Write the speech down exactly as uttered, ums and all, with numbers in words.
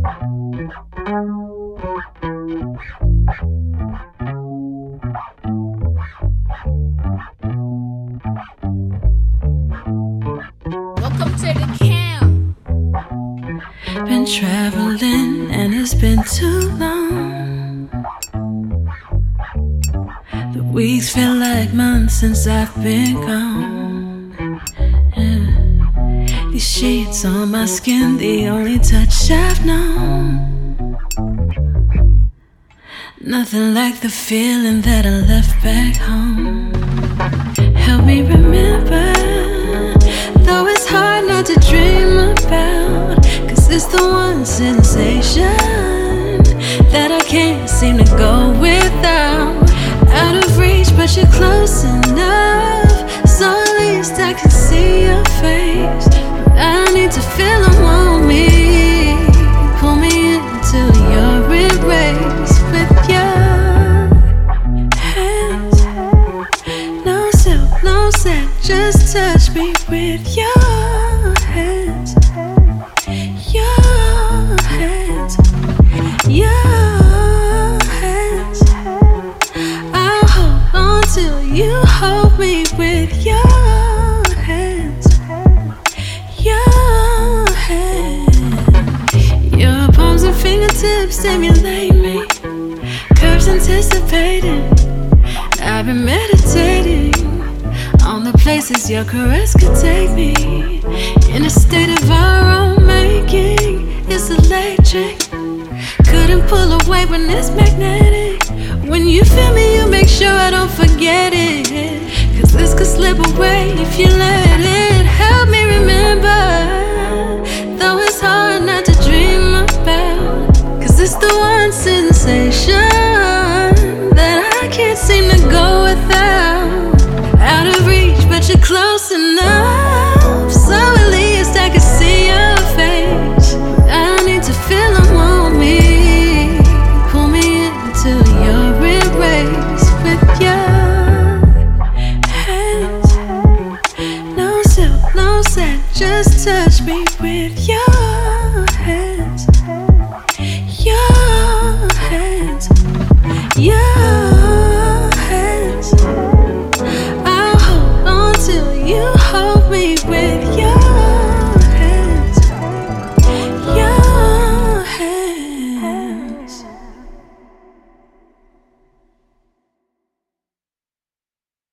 Welcome to the camp. Been traveling and it's been too long. The weeks feel like months since I've been gone. Yeah. These sheets on my skin, the only touch I've known. Nothing like the feeling that I left back home. Help me remember, though it's hard not to dream about, 'cause it's the one sensation that I can't seem to go without. Out of reach, but you're close enough, so at least I can see your face. I need to feel them on me. Pull me into your embrace with your hands. No silk, no set, just touch me with your hands. Your hands. Your hands. I'll hold on till you hold me with your hands. Your hands. Your palms and fingertips stimulate me. Curves anticipating. I've been meditating on the places your caress could take me. In a state of our own making, it's electric. Couldn't pull away when it's magnetic. When you feel me, you make sure I don't forget it, 'cause this could slip away if you let it. Help me remember, though it's hard not to dream about, 'cause it's the one sensation that I can't seem to go without. Out of reach, but you're close enough, so at least I can see your face. I need to feel them on me. Pull me into your embrace with your hands. No silk, no set, just touch me with your